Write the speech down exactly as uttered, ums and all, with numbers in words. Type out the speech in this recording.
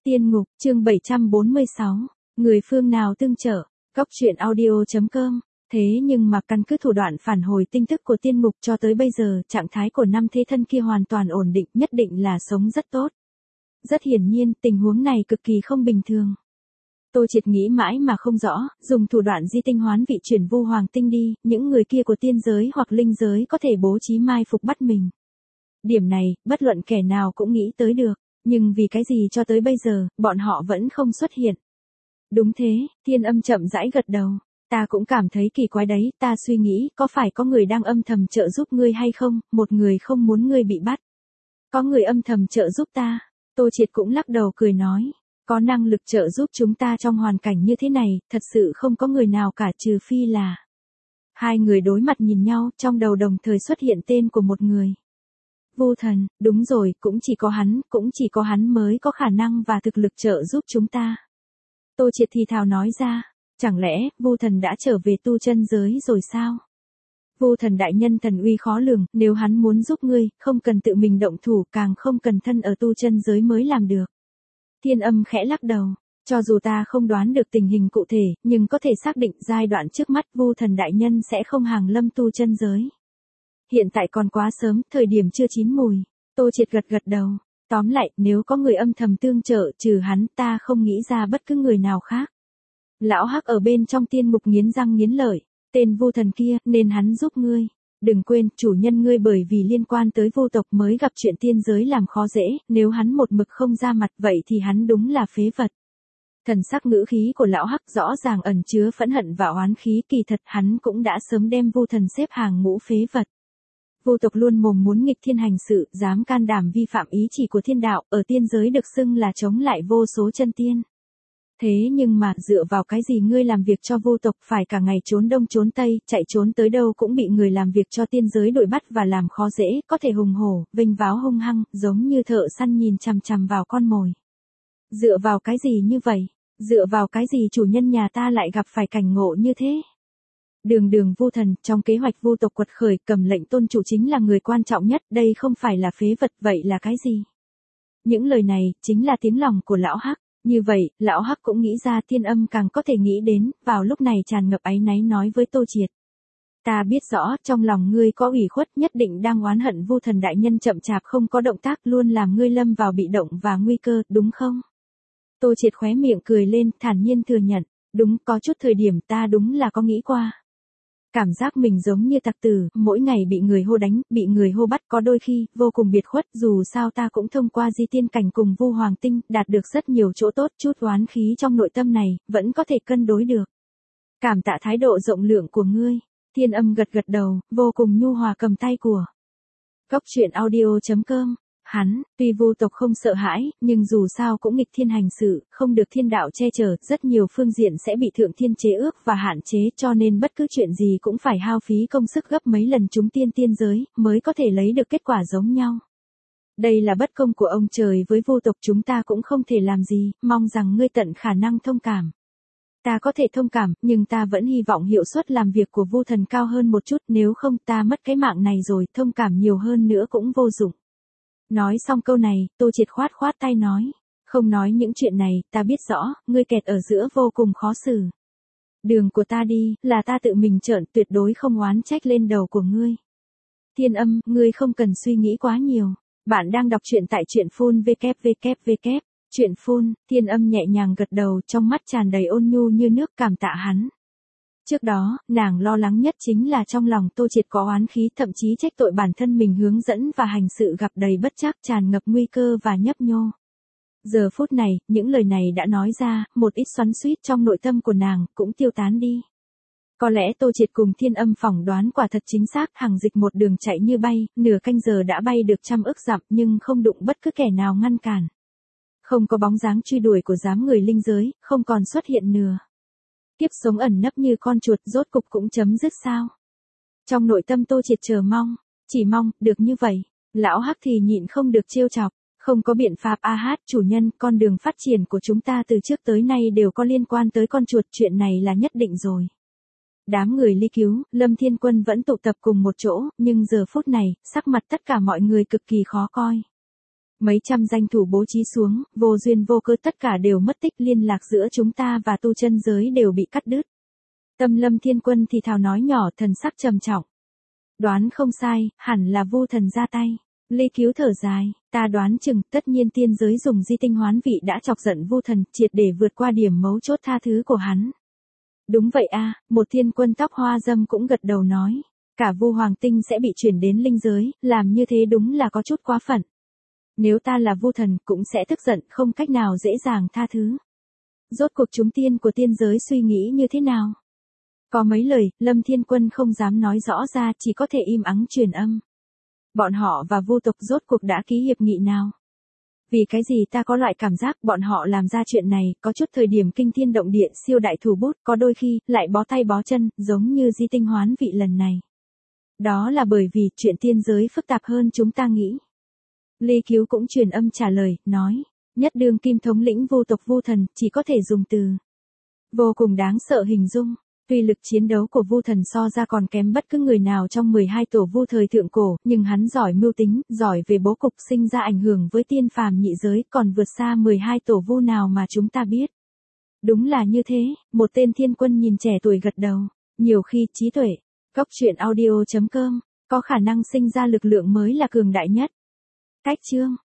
Tiên ngục, chương bảy trăm bốn mươi sáu. Người phương nào tương trợ, Cóc truyện audio chấm com. Thế nhưng mà căn cứ thủ đoạn phản hồi tin tức của tiên ngục cho tới bây giờ, trạng thái của năm thế thân kia hoàn toàn ổn định, nhất định là sống rất tốt. Rất hiển nhiên, tình huống này cực kỳ không bình thường. Tô Triệt nghĩ mãi mà không rõ, dùng thủ đoạn di tinh hoán vị chuyển vu hoàng tinh đi, những người kia của tiên giới hoặc linh giới có thể bố trí mai phục bắt mình. Điểm này, bất luận kẻ nào cũng nghĩ tới được. Nhưng vì cái gì cho tới bây giờ, bọn họ vẫn không xuất hiện. Đúng thế, Thiên Âm chậm rãi gật đầu. Ta cũng cảm thấy kỳ quái đấy, ta suy nghĩ, có phải có người đang âm thầm trợ giúp ngươi hay không, một người không muốn ngươi bị bắt. Có người âm thầm trợ giúp ta. Tô Triệt cũng lắc đầu cười nói. Có năng lực trợ giúp chúng ta trong hoàn cảnh như thế này, thật sự không có người nào cả trừ phi là. Hai người đối mặt nhìn nhau, trong đầu đồng thời xuất hiện tên của một người. Vu Thần, đúng rồi, cũng chỉ có hắn, cũng chỉ có hắn mới có khả năng và thực lực trợ giúp chúng ta. Tô Triệt thì thào nói ra, chẳng lẽ, Vu Thần đã trở về tu chân giới rồi sao? Vu Thần đại nhân thần uy khó lường, nếu hắn muốn giúp ngươi, không cần tự mình động thủ, càng không cần thân ở tu chân giới mới làm được. Thiên Âm khẽ lắc đầu, cho dù ta không đoán được tình hình cụ thể, nhưng có thể xác định giai đoạn trước mắt Vu Thần đại nhân sẽ không hàng lâm tu chân giới. Hiện tại còn quá sớm, thời điểm chưa chín mùi. Tô Triệt gật gật đầu. Tóm lại, nếu có người âm thầm tương trợ, trừ hắn, ta không nghĩ ra bất cứ người nào khác. Lão Hắc ở bên trong tiên ngục nghiến răng nghiến lợi. Tên Vu Thần kia, nên hắn giúp ngươi. Đừng quên, chủ nhân ngươi bởi vì liên quan tới Vu tộc mới gặp chuyện tiên giới làm khó dễ, nếu hắn một mực không ra mặt vậy thì hắn đúng là phế vật. Thần sắc ngữ khí của lão Hắc rõ ràng ẩn chứa phẫn hận và oán khí, kỳ thật hắn cũng đã sớm đem Vu Thần xếp hàng ngũ phế vật. Vu tộc luôn mồm muốn nghịch thiên hành sự, dám can đảm vi phạm ý chỉ của thiên đạo, ở tiên giới được xưng là chống lại vô số chân tiên. Thế nhưng mà, dựa vào cái gì ngươi làm việc cho Vu tộc phải cả ngày trốn đông trốn tây, chạy trốn tới đâu cũng bị người làm việc cho tiên giới đuổi bắt và làm khó dễ, có thể hùng hổ, vinh váo hung hăng, giống như thợ săn nhìn chằm chằm vào con mồi. Dựa vào cái gì như vậy? Dựa vào cái gì chủ nhân nhà ta lại gặp phải cảnh ngộ như thế? Đường đường Vu Thần, trong kế hoạch Vu tộc quật khởi, cầm lệnh tôn chủ chính là người quan trọng nhất, đây không phải là phế vật, vậy là cái gì? Những lời này, chính là tiếng lòng của lão Hắc. Như vậy, lão Hắc cũng nghĩ ra Thiên Âm càng có thể nghĩ đến, vào lúc này tràn ngập áy náy nói với Tô Triệt. Ta biết rõ, trong lòng ngươi có ủy khuất, nhất định đang oán hận Vu Thần đại nhân chậm chạp không có động tác, luôn làm ngươi lâm vào bị động và nguy cơ, đúng không? Tô Triệt khóe miệng cười lên, thản nhiên thừa nhận, đúng, có chút thời điểm ta đúng là có nghĩ qua. Cảm giác mình giống như tặc tử, mỗi ngày bị người hô đánh, bị người hô bắt, có đôi khi, vô cùng biệt khuất, dù sao ta cũng thông qua di tiên cảnh cùng Vu Hoàng Tinh, đạt được rất nhiều chỗ tốt, chút oán khí trong nội tâm này, vẫn có thể cân đối được. Cảm tạ thái độ rộng lượng của ngươi. Thiên Âm gật gật đầu, vô cùng nhu hòa cầm tay của. Cóc truyện audio chấm com. Hắn, tuy Vu tộc không sợ hãi, nhưng dù sao cũng nghịch thiên hành sự, không được thiên đạo che chở, rất nhiều phương diện sẽ bị thượng thiên chế ước và hạn chế, cho nên bất cứ chuyện gì cũng phải hao phí công sức gấp mấy lần chúng tiên tiên giới, mới có thể lấy được kết quả giống nhau. Đây là bất công của ông trời với Vu tộc, chúng ta cũng không thể làm gì, mong rằng ngươi tận khả năng thông cảm. Ta có thể thông cảm, nhưng ta vẫn hy vọng hiệu suất làm việc của Vu Thần cao hơn một chút, nếu không ta mất cái mạng này rồi, thông cảm nhiều hơn nữa cũng vô dụng. Nói xong câu này, Tô Triệt khoát khoát tay nói. Không nói những chuyện này, ta biết rõ, ngươi kẹt ở giữa vô cùng khó xử. Đường của ta đi, là ta tự mình trợn, tuyệt đối không oán trách lên đầu của ngươi. Thiên Âm, ngươi không cần suy nghĩ quá nhiều. Bạn đang đọc truyện tại truyện phun vê kép vê kép vê kép. Truyện phun, Thiên Âm nhẹ nhàng gật đầu, trong mắt tràn đầy ôn nhu như nước, cảm tạ hắn. Trước đó, nàng lo lắng nhất chính là trong lòng Tô Triệt có oán khí, thậm chí trách tội bản thân mình hướng dẫn và hành sự gặp đầy bất trắc, tràn ngập nguy cơ và nhấp nhô. Giờ phút này, những lời này đã nói ra, một ít xoắn xuýt trong nội tâm của nàng cũng tiêu tán đi. Có lẽ Tô Triệt cùng Thiên Âm phỏng đoán quả thật chính xác, hàng dịch một đường chạy như bay, nửa canh giờ đã bay được trăm ức dặm nhưng không đụng bất cứ kẻ nào ngăn cản. Không có bóng dáng truy đuổi của giám người linh giới, không còn xuất hiện nửa. Kiếp sống ẩn nấp như con chuột, rốt cục cũng chấm dứt sao? Trong nội tâm Tô Triệt chờ mong, chỉ mong, được như vậy. Lão Hắc thì nhịn không được trêu chọc, không có biện pháp a hát, chủ nhân, con đường phát triển của chúng ta từ trước tới nay đều có liên quan tới con chuột, chuyện này là nhất định rồi. Đám người ly cứu, Lâm Thiên Quân vẫn tụ tập cùng một chỗ, nhưng giờ phút này, sắc mặt tất cả mọi người cực kỳ khó coi. Mấy trăm danh thủ bố trí xuống, vô duyên vô cớ tất cả đều mất tích, liên lạc giữa chúng ta và tu chân giới đều bị cắt đứt. Tâm Lâm Thiên Quân thì thào nói nhỏ, thần sắc trầm trọng. Đoán không sai, hẳn là Vu Thần ra tay. Ly Cứu thở dài, ta đoán chừng, tất nhiên tiên giới dùng di tinh hoán vị đã chọc giận Vu Thần, triệt để vượt qua điểm mấu chốt tha thứ của hắn. Đúng vậy a, một thiên quân tóc hoa dâm cũng gật đầu nói. Cả Vu Hoàng Tinh sẽ bị chuyển đến linh giới, làm như thế đúng là có chút quá phận. Nếu ta là Vu Thần cũng sẽ tức giận, không cách nào dễ dàng tha thứ. Rốt cuộc chúng tiên của tiên giới suy nghĩ như thế nào? Có mấy lời, Lâm Thiên Quân không dám nói rõ ra, chỉ có thể im ắng truyền âm. Bọn họ và Vu tộc rốt cuộc đã ký hiệp nghị nào? Vì cái gì ta có loại cảm giác bọn họ làm ra chuyện này, có chút thời điểm kinh thiên động địa siêu đại thủ bút, có đôi khi, lại bó tay bó chân, giống như di tinh hoán vị lần này. Đó là bởi vì chuyện tiên giới phức tạp hơn chúng ta nghĩ. Ly Cứu cũng truyền âm trả lời, nói, nhất đương kim thống lĩnh Vu tộc Vu Thần, chỉ có thể dùng từ vô cùng đáng sợ hình dung. Tuy lực chiến đấu của Vu Thần so ra còn kém bất cứ người nào trong mười hai tổ Vu thời thượng cổ, nhưng hắn giỏi mưu tính, giỏi về bố cục, sinh ra ảnh hưởng với tiên phàm nhị giới, còn vượt xa mười hai tổ Vu nào mà chúng ta biết. Đúng là như thế, một tên thiên quân nhìn trẻ tuổi gật đầu. Nhiều khi trí tuệ, Cốc truyện audio chấm com, có khả năng sinh ra lực lượng mới là cường đại nhất. Cách chương